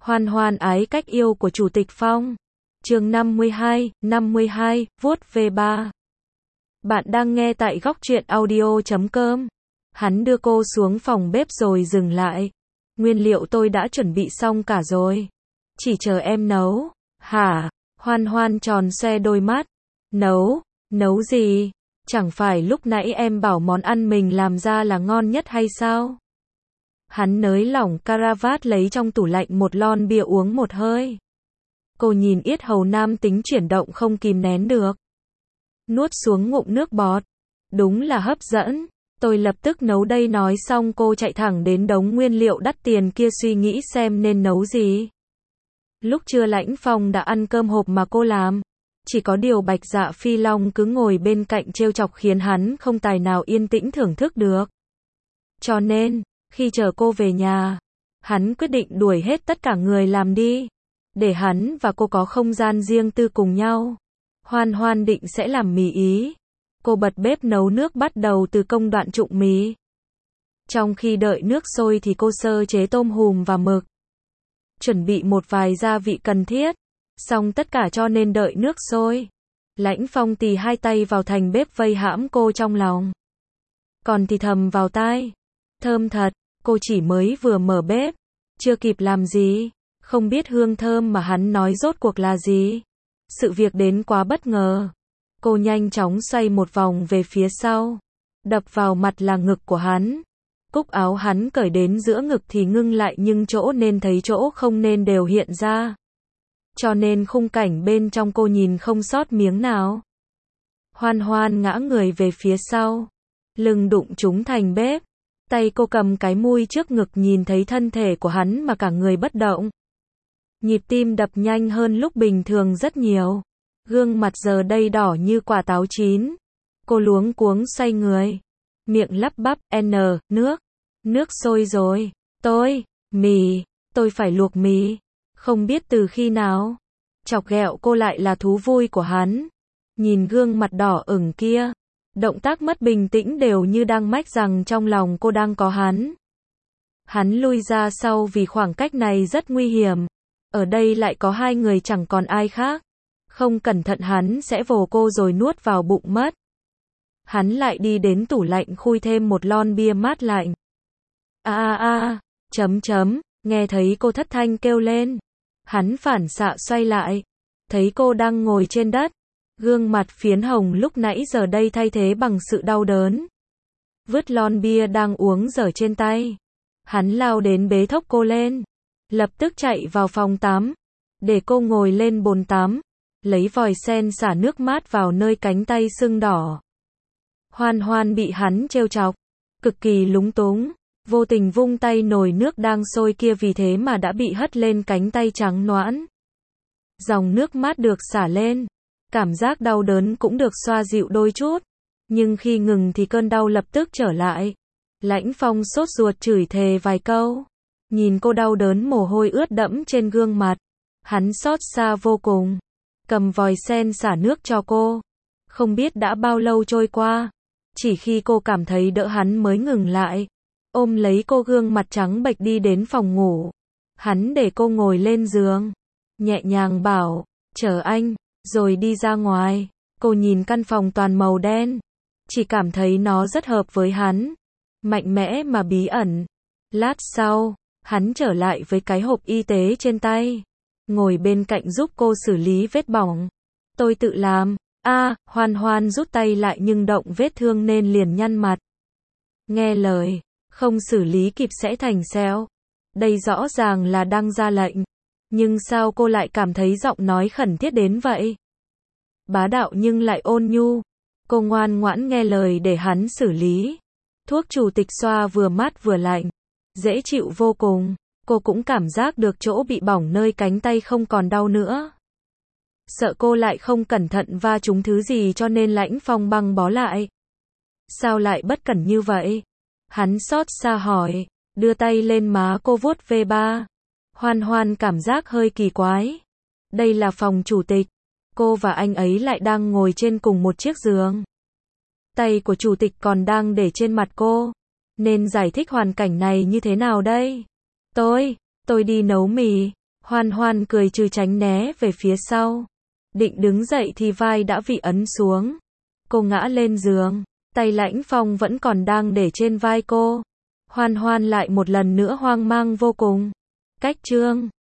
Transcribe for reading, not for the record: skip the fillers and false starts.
Hoan hoan ái cách yêu của Chủ tịch Phong. Chương 52, vuốt về ba. Bạn đang nghe tại góc truyện audio.com. Hắn đưa cô xuống phòng bếp rồi dừng lại. Nguyên liệu tôi đã chuẩn bị xong cả rồi. Chỉ chờ em nấu. Hả? Hoan hoan tròn xoe đôi mắt. Nấu gì? Chẳng phải lúc nãy em bảo món ăn mình làm ra là ngon nhất hay sao? Hắn nới lỏng caravat lấy trong tủ lạnh một lon bia uống một hơi. Cô nhìn yết hầu nam tính chuyển động không kìm nén được. Nuốt xuống ngụm nước bọt. Đúng là hấp dẫn. Tôi lập tức nấu đây, nói xong cô chạy thẳng đến đống nguyên liệu đắt tiền kia suy nghĩ xem nên nấu gì. Lúc trưa Lãnh Phong đã ăn cơm hộp mà cô làm. Chỉ có điều Bạch Dạ Phi Long cứ ngồi bên cạnh trêu chọc khiến hắn không tài nào yên tĩnh thưởng thức được. Cho nên, khi chờ cô về nhà, hắn quyết định đuổi hết tất cả người làm đi. Để hắn và cô có không gian riêng tư cùng nhau. Hoan hoan định sẽ làm mì Ý. Cô bật bếp nấu nước bắt đầu từ công đoạn trụng mì. Trong khi đợi nước sôi thì cô sơ chế tôm hùm và mực. Chuẩn bị một vài gia vị cần thiết. Xong tất cả cho nên đợi nước sôi. Lãnh Phong tì hai tay vào thành bếp vây hãm cô trong lòng. Còn thì thầm vào tai. Thơm thật, cô chỉ mới vừa mở bếp. Chưa kịp làm gì. Không biết hương thơm mà hắn nói rốt cuộc là gì. Sự việc đến quá bất ngờ. Cô nhanh chóng xoay một vòng về phía sau. Đập vào mặt là ngực của hắn. Cúc áo hắn cởi đến giữa ngực thì ngưng lại nhưng chỗ nên thấy chỗ không nên đều hiện ra. Cho nên khung cảnh bên trong cô nhìn không sót miếng nào. Hoan hoan ngã người về phía sau. Lưng đụng trúng thành bếp. Tay cô cầm cái mui trước ngực nhìn thấy thân thể của hắn mà cả người bất động. Nhịp tim đập nhanh hơn lúc bình thường rất nhiều. Gương mặt giờ đây đỏ như quả táo chín. Cô luống cuống xoay người. Miệng lắp bắp, nước sôi rồi. Tôi phải luộc mì. Không biết từ khi nào. Chọc ghẹo cô lại là thú vui của hắn. Nhìn gương mặt đỏ ửng kia. Động tác mất bình tĩnh đều như đang mách rằng trong lòng cô đang có hắn. Hắn lui ra sau vì khoảng cách này rất nguy hiểm. Ở đây lại có hai người chẳng còn ai khác. Không cẩn thận hắn sẽ vồ cô rồi nuốt vào bụng mất. Hắn lại đi đến tủ lạnh khui thêm một lon bia mát lạnh. Nghe thấy cô thất thanh kêu lên. Hắn phản xạ xoay lại. Thấy cô đang ngồi trên đất. Gương mặt phiến hồng lúc nãy giờ đây thay thế bằng sự đau đớn. Vứt lon bia đang uống dở trên tay. Hắn lao đến bế thốc cô lên. Lập tức chạy vào phòng tắm. Để cô ngồi lên bồn tắm. Lấy vòi sen xả nước mát vào nơi cánh tay sưng đỏ. Hoan hoan bị hắn trêu chọc. Cực kỳ lúng túng. Vô tình vung tay nồi nước đang sôi kia vì thế mà đã bị hất lên cánh tay trắng nõn. Dòng nước mát được xả lên. Cảm giác đau đớn cũng được xoa dịu đôi chút. Nhưng khi ngừng thì cơn đau lập tức trở lại. Lãnh Phong sốt ruột chửi thề vài câu. Nhìn cô đau đớn mồ hôi ướt đẫm trên gương mặt. Hắn xót xa vô cùng. Cầm vòi sen xả nước cho cô. Không biết đã bao lâu trôi qua. Chỉ khi cô cảm thấy đỡ hắn mới ngừng lại. Ôm lấy cô gương mặt trắng bệch đi đến phòng ngủ. Hắn để cô ngồi lên giường. Nhẹ nhàng bảo, chờ anh, rồi đi ra ngoài. Cô nhìn căn phòng toàn màu đen. Chỉ cảm thấy nó rất hợp với hắn. Mạnh mẽ mà bí ẩn. Lát sau, hắn trở lại với cái hộp y tế trên tay. Ngồi bên cạnh giúp cô xử lý vết bỏng. Tôi tự làm. Hoan hoan rút tay lại nhưng động vết thương nên liền nhăn mặt. Nghe lời, không xử lý kịp sẽ thành sẹo. Đây rõ ràng là đang ra lệnh. Nhưng sao cô lại cảm thấy giọng nói khẩn thiết đến vậy? Bá đạo nhưng lại ôn nhu. Cô ngoan ngoãn nghe lời để hắn xử lý. Thuốc chủ tịch xoa vừa mát vừa lạnh. Dễ chịu vô cùng. Cô cũng cảm giác được chỗ bị bỏng nơi cánh tay không còn đau nữa. Sợ cô lại không cẩn thận va trúng thứ gì cho nên Lãnh Phong băng bó lại. Sao lại bất cẩn như vậy? Hắn xót xa hỏi. Đưa tay lên má cô vuốt ve ba. Hoan hoan cảm giác hơi kỳ quái. Đây là phòng chủ tịch. Cô và anh ấy lại đang ngồi trên cùng một chiếc giường. Tay của chủ tịch còn đang để trên mặt cô. Nên giải thích hoàn cảnh này như thế nào đây? Tôi đi nấu mì. Hoan Hoan cười trừ tránh né về phía sau. Định đứng dậy thì vai đã bị ấn xuống. Cô ngã lên giường. Tay Lãnh Phong vẫn còn đang để trên vai cô. Hoan Hoan lại một lần nữa hoang mang vô cùng. Cách chương